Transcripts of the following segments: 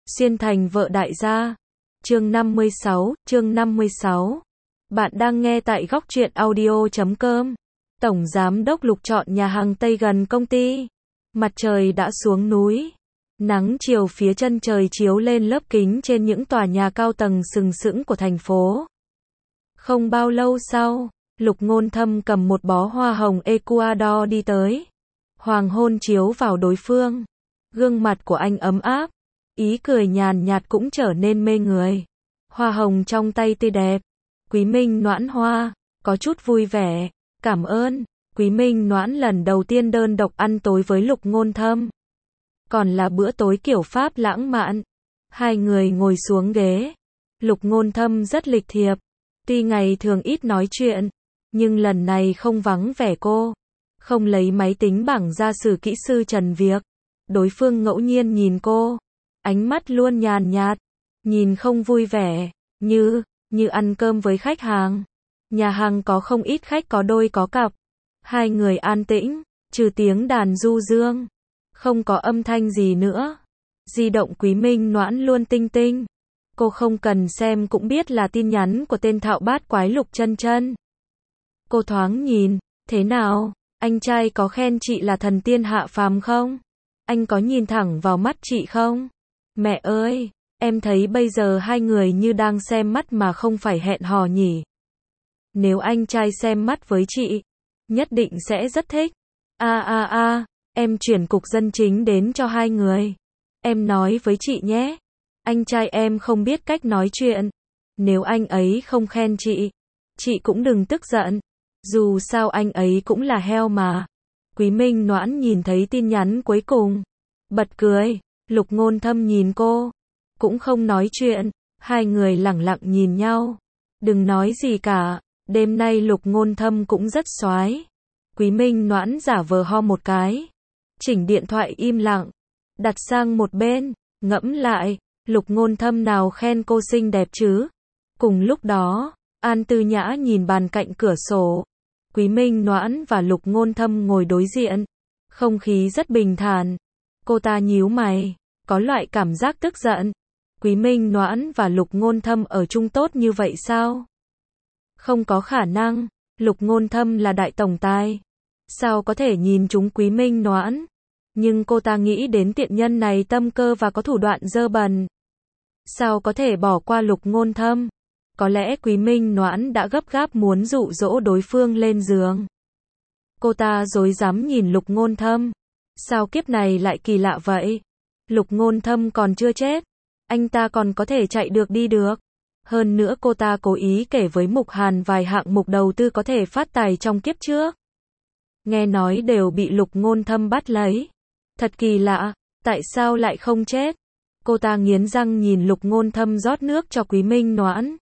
Xuyên thành vợ đại gia. Chương 56. Bạn đang nghe tại góc truyện audio.com. Tổng giám đốc Lục chọn nhà hàng Tây gần công ty. Mặt trời đã xuống núi. Nắng chiều phía chân trời chiếu lên lớp kính trên những tòa nhà cao tầng sừng sững của thành phố. Không bao lâu sau, Lục Ngôn Thâm cầm một bó hoa hồng Ecuador đi tới. Hoàng hôn chiếu vào đối phương. Gương mặt của anh ấm áp. Ý cười nhàn nhạt cũng trở nên mê người. Hoa hồng trong tay tươi đẹp. Quý Minh Noãn hoa, có chút vui vẻ. Cảm ơn. Quý Minh Noãn lần đầu tiên đơn độc ăn tối với Lục Ngôn Thâm. Còn là bữa tối kiểu Pháp lãng mạn. Hai người ngồi xuống ghế. Lục Ngôn Thâm rất lịch thiệp. Tuy ngày thường ít nói chuyện, nhưng lần này không vắng vẻ cô. Không lấy máy tính bảng ra xử kỹ sư trần việc. Đối phương ngẫu nhiên nhìn cô. Ánh mắt luôn nhàn nhạt. Nhìn không vui vẻ. Như ăn cơm với khách hàng. Nhà hàng có không ít khách có đôi có cặp. Hai người an tĩnh, trừ tiếng đàn du dương. Không có âm thanh gì nữa. Di động Quý Minh Noãn luôn tinh tinh. Cô không cần xem cũng biết là tin nhắn của tên thạo bát quái Lục Chân Chân. Cô thoáng nhìn, thế nào, anh trai có khen chị là thần tiên hạ phàm không? Anh có nhìn thẳng vào mắt chị không? Mẹ ơi, em thấy bây giờ hai người như đang xem mắt mà không phải hẹn hò nhỉ. Nếu anh trai xem mắt với chị, nhất định sẽ rất thích. Em chuyển cục dân chính đến cho hai người. Em nói với chị nhé. Anh trai em không biết cách nói chuyện. Nếu anh ấy không khen chị cũng đừng tức giận. Dù sao anh ấy cũng là heo mà. Quý Minh Noãn nhìn thấy tin nhắn cuối cùng. Bật cười. Lục Ngôn Thâm nhìn cô. Cũng không nói chuyện. Hai người lẳng lặng nhìn nhau. Đừng nói gì cả. Đêm nay Lục Ngôn Thâm cũng rất xoái. Quý Minh Noãn giả vờ ho một cái. Chỉnh điện thoại im lặng. Đặt sang một bên. Ngẫm lại. Lục Ngôn Thâm nào khen cô xinh đẹp chứ? Cùng lúc đó, An Tư Nhã nhìn bàn cạnh cửa sổ. Quý Minh Noãn và Lục Ngôn Thâm ngồi đối diện. Không khí rất bình thản. Cô ta nhíu mày, có loại cảm giác tức giận. Quý Minh Noãn và Lục Ngôn Thâm ở chung tốt như vậy sao? Không có khả năng. Lục Ngôn Thâm là đại tổng tài. Sao có thể nhìn trúng Quý Minh Noãn? Nhưng cô ta nghĩ đến tiện nhân này tâm cơ và có thủ đoạn dơ bẩn. Sao có thể bỏ qua Lục Ngôn Thâm? Có lẽ Quý Minh Noãn đã gấp gáp muốn dụ dỗ đối phương lên giường. Cô ta rối rắm nhìn Lục Ngôn Thâm. Sao kiếp này lại kỳ lạ vậy? Lục Ngôn Thâm còn chưa chết. Anh ta còn có thể chạy được đi được. Hơn nữa cô ta cố ý kể với Mục Hàn vài hạng mục đầu tư có thể phát tài trong kiếp trước. Nghe nói đều bị Lục Ngôn Thâm bắt lấy. Thật kỳ lạ, tại sao lại không chết? Cô ta nghiến răng nhìn Lục Ngôn Thâm rót nước cho Quý Minh Noãn.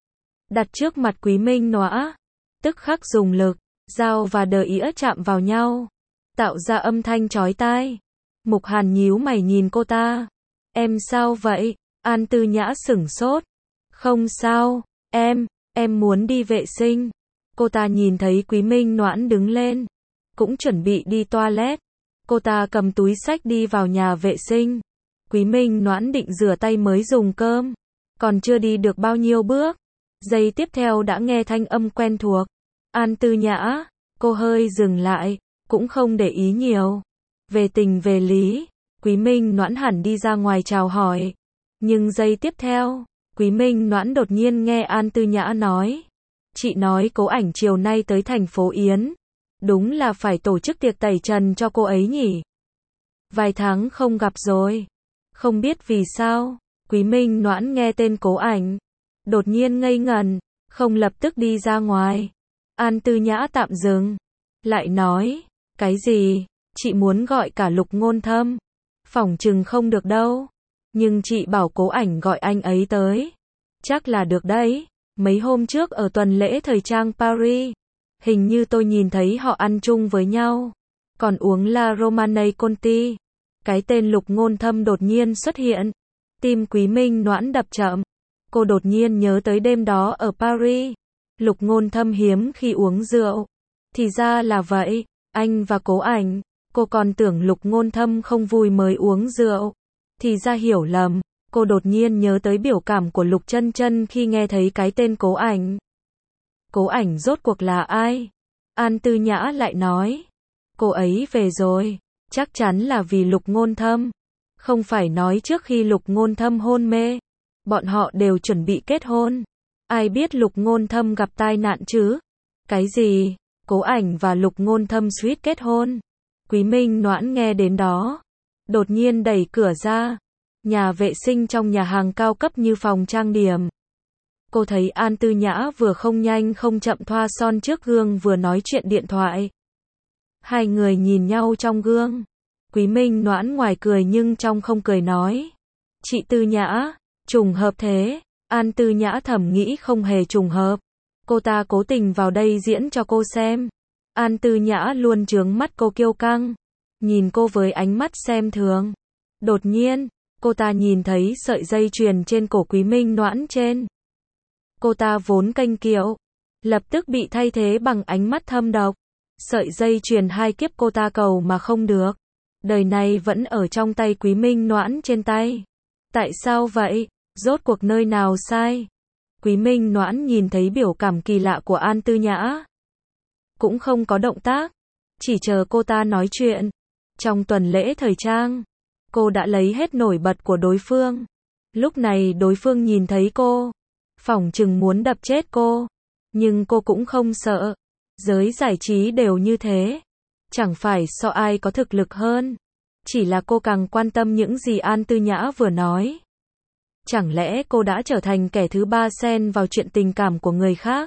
Đặt trước mặt Quý Minh Noãn, tức khắc dùng lực, dao và đờ ĩa chạm vào nhau, tạo ra âm thanh chói tai. Mục Hàn nhíu mày nhìn cô ta. Em sao vậy? An Tư Nhã sửng sốt. Không sao, em muốn đi vệ sinh. Cô ta nhìn thấy Quý Minh Noãn đứng lên, cũng chuẩn bị đi toilet. Cô ta cầm túi xách đi vào nhà vệ sinh. Quý Minh Noãn định rửa tay mới dùng cơm. Còn chưa đi được bao nhiêu bước. Giây tiếp theo đã nghe thanh âm quen thuộc. An Tư Nhã. Cô hơi dừng lại. Cũng không để ý nhiều. Về tình về lý. Quý Minh Noãn hẳn đi ra ngoài chào hỏi. Nhưng giây tiếp theo, Quý Minh Noãn đột nhiên nghe An Tư Nhã nói. Chị nói Cố Ảnh chiều nay tới thành phố Yến. Đúng là phải tổ chức tiệc tẩy trần cho cô ấy nhỉ. Vài tháng không gặp rồi. Không biết vì sao, Quý Minh Noãn nghe tên Cố Ảnh. Đột nhiên ngây ngẩn, không lập tức đi ra ngoài. An Tư Nhã tạm dừng. Lại nói, cái gì? Chị muốn gọi cả Lục Ngôn Thâm. Phỏng chừng không được đâu. Nhưng chị bảo Cố Ảnh gọi anh ấy tới. Chắc là được đấy. Mấy hôm trước ở tuần lễ thời trang Paris. Hình như tôi nhìn thấy họ ăn chung với nhau. Còn uống La Romanée Conti. Cái tên Lục Ngôn Thâm đột nhiên xuất hiện. Tim Quý Minh Noãn đập chậm. Cô đột nhiên nhớ tới đêm đó ở Paris. Lục Ngôn Thâm hiếm khi uống rượu. Thì ra là vậy. Anh và Cố Ảnh. Cô còn tưởng Lục Ngôn Thâm không vui mới uống rượu. Thì ra hiểu lầm. Cô đột nhiên nhớ tới biểu cảm của Lục Chân Chân khi nghe thấy cái tên Cố Ảnh. Cố Ảnh rốt cuộc là ai? An Tư Nhã lại nói. Cô ấy về rồi. Chắc chắn là vì Lục Ngôn Thâm. Không phải nói trước khi Lục Ngôn Thâm hôn mê, bọn họ đều chuẩn bị kết hôn. Ai biết Lục Ngôn Thâm gặp tai nạn chứ? Cái gì? Cố Ảnh và Lục Ngôn Thâm suýt kết hôn. Quý Minh Noãn nghe đến đó, đột nhiên đẩy cửa ra. Nhà vệ sinh trong nhà hàng cao cấp như phòng trang điểm. Cô thấy An Tư Nhã vừa không nhanh không chậm thoa son trước gương vừa nói chuyện điện thoại. Hai người nhìn nhau trong gương. Quý Minh Noãn ngoài cười nhưng trong không cười nói. Chị Tư Nhã, trùng hợp thế. An Tư Nhã thầm nghĩ không hề trùng hợp. Cô ta cố tình vào đây diễn cho cô xem. An Tư Nhã luôn trướng mắt cô kiêu căng. Nhìn cô với ánh mắt xem thường. Đột nhiên, cô ta nhìn thấy sợi dây chuyền trên cổ Quý Minh Noãn trên. Cô ta vốn kênh kiệu, lập tức bị thay thế bằng ánh mắt thâm độc. Sợi dây chuyền hai kiếp cô ta cầu mà không được. Đời này vẫn ở trong tay Quý Minh Noãn trên tay. Tại sao vậy? Rốt cuộc nơi nào sai? Quý Minh Noãn nhìn thấy biểu cảm kỳ lạ của An Tư Nhã. Cũng không có động tác. Chỉ chờ cô ta nói chuyện. Trong tuần lễ thời trang, cô đã lấy hết nổi bật của đối phương. Lúc này đối phương nhìn thấy cô, phỏng chừng muốn đập chết cô. Nhưng cô cũng không sợ. Giới giải trí đều như thế. Chẳng phải so ai có thực lực hơn. Chỉ là cô càng quan tâm những gì An Tư Nhã vừa nói. Chẳng lẽ cô đã trở thành kẻ thứ ba xen vào chuyện tình cảm của người khác?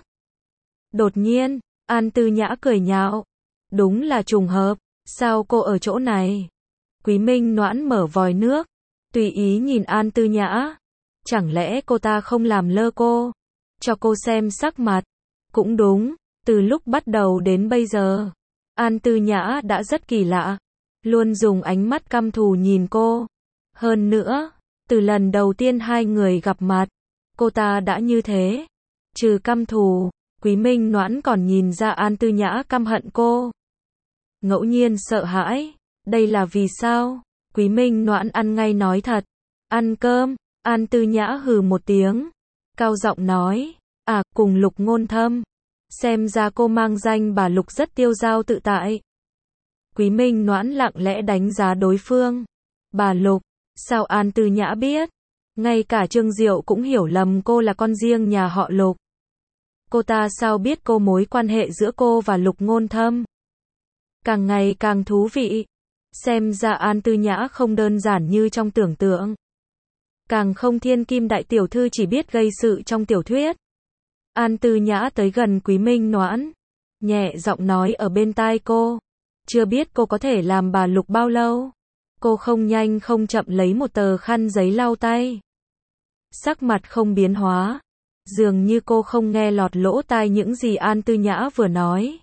Đột nhiên, An Tư Nhã cười nhạo. Đúng là trùng hợp. Sao cô ở chỗ này? Quý Minh Noãn mở vòi nước, tùy ý nhìn An Tư Nhã. Chẳng lẽ cô ta không làm lơ cô? Cho cô xem sắc mặt. Cũng đúng, từ lúc bắt đầu đến bây giờ, An Tư Nhã đã rất kỳ lạ. Luôn dùng ánh mắt căm thù nhìn cô. Hơn nữa, từ lần đầu tiên hai người gặp mặt, cô ta đã như thế. Trừ căm thù, Quý Minh Noãn còn nhìn ra An Tư Nhã căm hận cô. Ngẫu nhiên sợ hãi. Đây là vì sao? Quý Minh Noãn ăn ngay nói thật. Ăn cơm. An Tư Nhã hừ một tiếng. Cao giọng nói. À, cùng Lục Ngôn Thâm. Xem ra cô mang danh bà Lục rất tiêu dao tự tại. Quý Minh Noãn lặng lẽ đánh giá đối phương. Bà Lục. Sao An Tư Nhã biết? Ngay cả Trương Diệu cũng hiểu lầm cô là con riêng nhà họ Lục. Cô ta sao biết cô mối quan hệ giữa cô và Lục Ngôn Thâm? Càng ngày càng thú vị. Xem ra An Tư Nhã không đơn giản như trong tưởng tượng. Càng không thiên kim đại tiểu thư chỉ biết gây sự trong tiểu thuyết. An Tư Nhã tới gần Quý Minh Noãn, nhẹ giọng nói ở bên tai cô. Chưa biết cô có thể làm bà Lục bao lâu. Cô không nhanh không chậm lấy một tờ khăn giấy lau tay. Sắc mặt không biến hóa. Dường như cô không nghe lọt lỗ tai những gì An Tư Nhã vừa nói.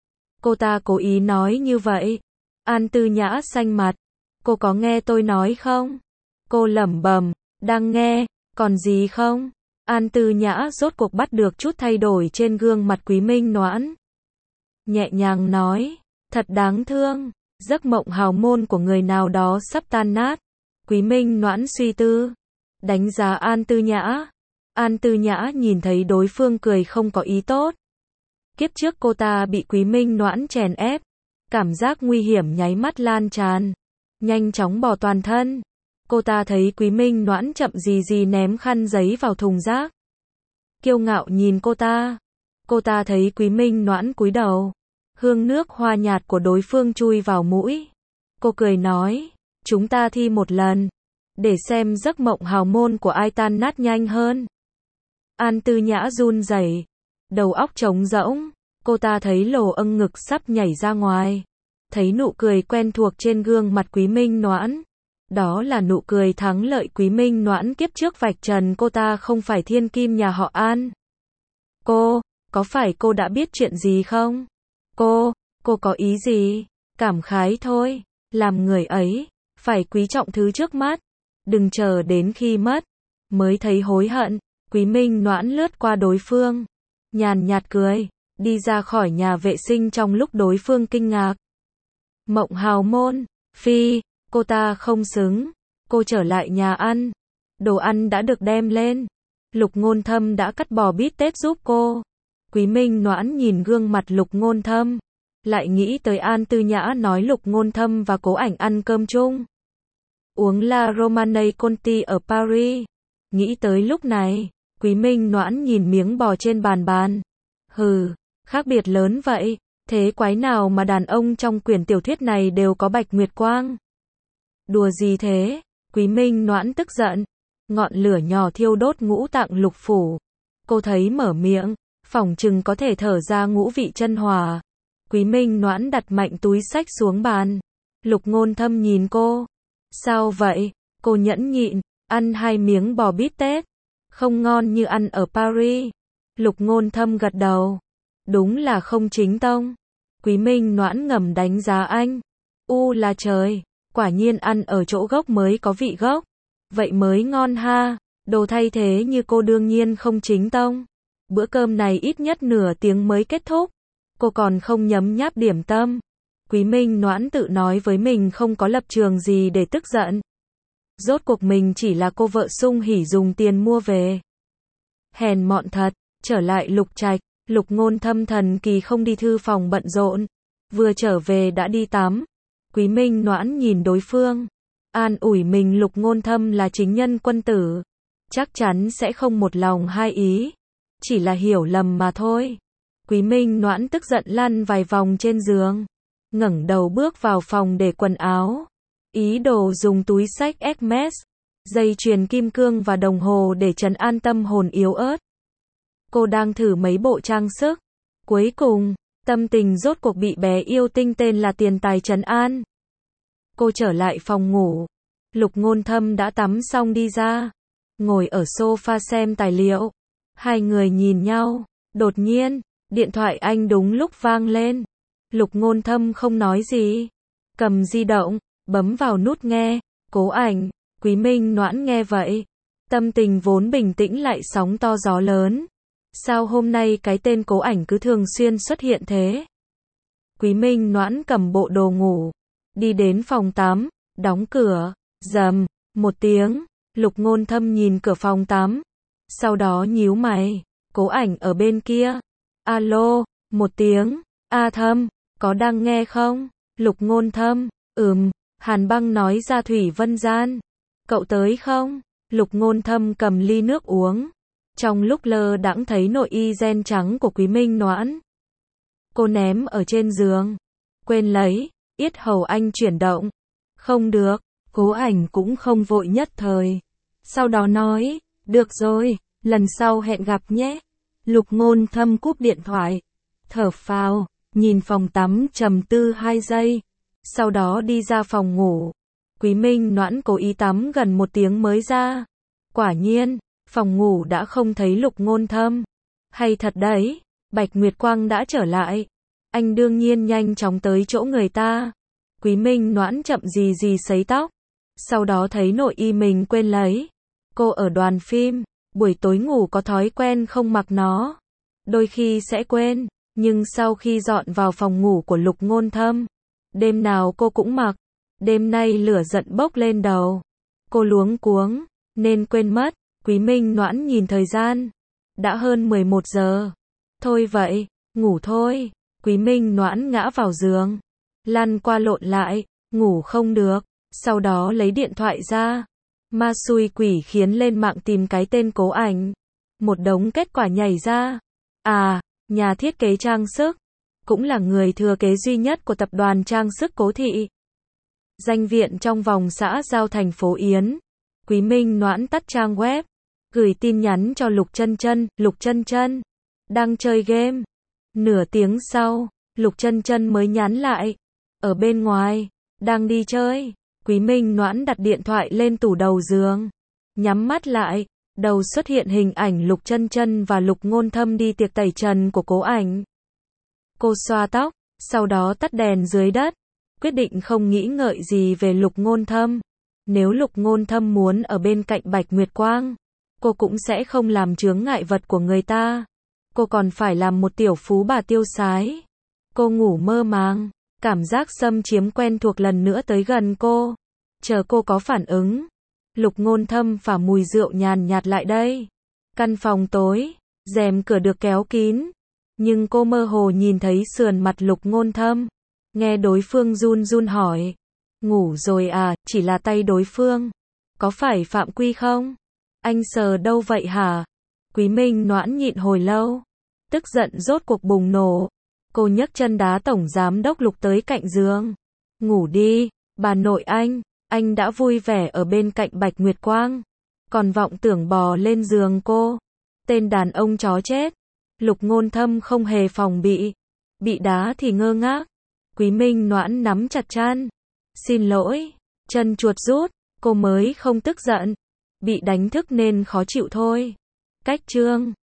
Cô ta cố ý nói như vậy. An Tư Nhã xanh mặt. Cô có nghe tôi nói không? Cô lẩm bẩm, đang nghe, còn gì không? An Tư Nhã rốt cuộc bắt được chút thay đổi trên gương mặt Quý Minh Noãn. Nhẹ nhàng nói, thật đáng thương, giấc mộng hào môn của người nào đó sắp tan nát. Quý Minh Noãn suy tư, đánh giá An Tư Nhã. An Tư Nhã nhìn thấy đối phương cười không có ý tốt. Kiếp trước cô ta bị Quý Minh Noãn chèn ép. Cảm giác nguy hiểm nháy mắt lan tràn. Nhanh chóng bỏ toàn thân. Cô ta thấy Quý Minh Noãn chậm gì gì ném khăn giấy vào thùng rác. Kiêu ngạo nhìn cô ta. Cô ta thấy Quý Minh Noãn cúi đầu. Hương nước hoa nhạt của đối phương chui vào mũi. Cô cười nói, chúng ta thi một lần. Để xem giấc mộng hào môn của ai tan nát nhanh hơn. An Tư Nhã run rẩy, đầu óc trống rỗng. Cô ta thấy lồ âng ngực sắp nhảy ra ngoài. Thấy nụ cười quen thuộc trên gương mặt Quý Minh Noãn. Đó là nụ cười thắng lợi Quý Minh Noãn kiếp trước vạch trần cô ta không phải thiên kim nhà họ An. Cô, có phải cô đã biết chuyện gì không? Cô có ý gì? Cảm khái thôi, làm người ấy, phải quý trọng thứ trước mắt. Đừng chờ đến khi mất, mới thấy hối hận. Quý Minh Noãn lướt qua đối phương, nhàn nhạt cười, đi ra khỏi nhà vệ sinh trong lúc đối phương kinh ngạc. Mộng hào môn, phi, cô ta không xứng. Cô trở lại nhà ăn. Đồ ăn đã được đem lên. Lục Ngôn Thâm đã cắt bò bít tết giúp cô. Quý Minh Noãn nhìn gương mặt Lục Ngôn Thâm, lại nghĩ tới An Tư Nhã nói Lục Ngôn Thâm và Cố Ảnh ăn cơm chung, uống La Romanée Conti ở Paris. Nghĩ tới lúc này, Quý Minh Noãn nhìn miếng bò trên bàn. Hừ, khác biệt lớn vậy, thế quái nào mà đàn ông trong quyển tiểu thuyết này đều có bạch nguyệt quang? Đùa gì thế? Quý Minh Noãn tức giận. Ngọn lửa nhỏ thiêu đốt ngũ tạng lục phủ. Cô thấy mở miệng, phỏng chừng có thể thở ra ngũ vị chân hỏa. Quý Minh Noãn đặt mạnh túi xách xuống bàn. Lục Ngôn Thâm nhìn cô. Sao vậy? Cô nhẫn nhịn, ăn 2 miếng bò bít tết. Không ngon như ăn ở Paris. Lục Ngôn Thâm gật đầu. Đúng là không chính tông. Quý Minh Noãn ngầm đánh giá anh. Là trời, quả nhiên ăn ở chỗ gốc mới có vị gốc. Vậy mới ngon ha. Đồ thay thế như cô đương nhiên không chính tông. Bữa cơm này ít nhất nửa tiếng mới kết thúc. Cô còn không nhấm nháp điểm tâm. Quý Minh Noãn tự nói với mình không có lập trường gì để tức giận. Rốt cuộc mình chỉ là cô vợ sung hỉ dùng tiền mua về. Hèn mọn thật. Trở lại Lục Trạch, Lục Ngôn Thâm thần kỳ không đi thư phòng bận rộn. Vừa trở về đã đi tắm. Quý Minh Noãn nhìn đối phương. An ủi mình Lục Ngôn Thâm là chính nhân quân tử. Chắc chắn sẽ không một lòng hai ý. Chỉ là hiểu lầm mà thôi. Quý Minh Noãn tức giận lăn vài vòng trên giường. Ngẩng đầu bước vào phòng để quần áo. Ý đồ dùng túi xách Hermes, dây chuyền kim cương và đồng hồ để trấn an tâm hồn yếu ớt. Cô đang thử mấy bộ trang sức. Cuối cùng, tâm tình rốt cuộc bị bé yêu tinh tên là tiền tài trấn an. Cô trở lại phòng ngủ. Lục Ngôn Thâm đã tắm xong đi ra. Ngồi ở sofa xem tài liệu. Hai người nhìn nhau. Đột nhiên, điện thoại anh đúng lúc vang lên. Lục Ngôn Thâm không nói gì. Cầm di động, bấm vào nút nghe. Cố Ảnh. Quý Minh Noãn nghe vậy. Tâm tình vốn bình tĩnh lại sóng to gió lớn. Sao hôm nay cái tên Cố Ảnh cứ thường xuyên xuất hiện thế? Quý Minh Noãn cầm bộ đồ ngủ. Đi đến phòng tắm, đóng cửa. Rầm, một tiếng. Lục Ngôn Thâm nhìn cửa phòng tắm. Sau đó nhíu mày. Cố Ảnh ở bên kia. Alo, một tiếng. A Thâm, có đang nghe không? Lục Ngôn Thâm, Hàn Băng nói ra Thủy Vân Gian. Cậu tới không? Lục Ngôn Thâm cầm ly nước uống. Trong lúc lơ đãng thấy nội y ren trắng của Quý Minh Noãn. Cô ném ở trên giường. Quên lấy, yết hầu anh chuyển động. Không được, Cố Ảnh cũng không vội nhất thời. Sau đó nói, được rồi, lần sau hẹn gặp nhé. Lục Ngôn Thâm cúp điện thoại. Thở phào, nhìn phòng tắm trầm tư 2 giây. Sau đó đi ra phòng ngủ. Quý Minh Noãn cố ý tắm gần 1 tiếng mới ra. Quả nhiên, phòng ngủ đã không thấy Lục Ngôn Thâm. Hay thật đấy, Bạch Nguyệt Quang đã trở lại. Anh đương nhiên nhanh chóng tới chỗ người ta. Quý Minh Noãn chậm gì sấy tóc. Sau đó thấy nội y mình quên lấy. Cô ở đoàn phim, buổi tối ngủ có thói quen không mặc nó. Đôi khi sẽ quên, nhưng sau khi dọn vào phòng ngủ của Lục Ngôn Thâm, đêm nào cô cũng mặc. Đêm nay lửa giận bốc lên đầu. Cô luống cuống, nên quên mất. Quý Minh Noãn nhìn thời gian. Đã hơn 11 giờ. Thôi vậy, ngủ thôi. Quý Minh Noãn ngã vào giường. Lăn qua lộn lại, ngủ không được. Sau đó lấy điện thoại ra. Ma xui quỷ khiến lên mạng tìm cái tên Cố Ảnh. Một đống kết quả nhảy ra. Nhà thiết kế trang sức. Cũng là người thừa kế duy nhất của tập đoàn trang sức Cố Thị. Danh viện trong vòng xã giao thành phố Yến. Quý Minh Noãn tắt trang web. Gửi tin nhắn cho Lục Chân Chân. Lục Chân Chân đang chơi game. Nửa tiếng sau, Lục Chân Chân mới nhắn lại. Ở bên ngoài, đang đi chơi. Quý Minh Noãn đặt điện thoại lên tủ đầu giường. Nhắm mắt lại, đầu xuất hiện hình ảnh Lục Chân Chân và Lục Ngôn Thâm đi tiệc tẩy trần của Cố Ảnh. Cô xoa tóc, sau đó tắt đèn dưới đất. Quyết định không nghĩ ngợi gì về Lục Ngôn Thâm. Nếu Lục Ngôn Thâm muốn ở bên cạnh Bạch Nguyệt Quang, cô cũng sẽ không làm chướng ngại vật của người ta. Cô còn phải làm một tiểu phú bà tiêu sái. Cô ngủ mơ màng, cảm giác xâm chiếm quen thuộc lần nữa tới gần cô. Chờ cô có phản ứng. Lục Ngôn Thâm phả mùi rượu nhàn nhạt lại đây. Căn phòng tối, rèm cửa được kéo kín, nhưng cô mơ hồ nhìn thấy sườn mặt Lục Ngôn Thâm. Nghe đối phương run run hỏi, ngủ rồi à, chỉ là tay đối phương. Có phải phạm quy không? Anh sờ đâu vậy hả? Quý Minh Noãn nhịn hồi lâu, tức giận rốt cuộc bùng nổ. Cô nhấc chân đá tổng giám đốc Lục tới cạnh giường. Ngủ đi, bà nội anh đã vui vẻ ở bên cạnh Bạch Nguyệt Quang, còn vọng tưởng bò lên giường cô. Tên đàn ông chó chết. Lục Ngôn Thâm không hề phòng bị đá thì ngơ ngác. Quý Minh Noãn nắm chặt chân. Xin lỗi, chân chuột rút, cô mới không tức giận. Bị đánh thức nên khó chịu thôi. Cách chương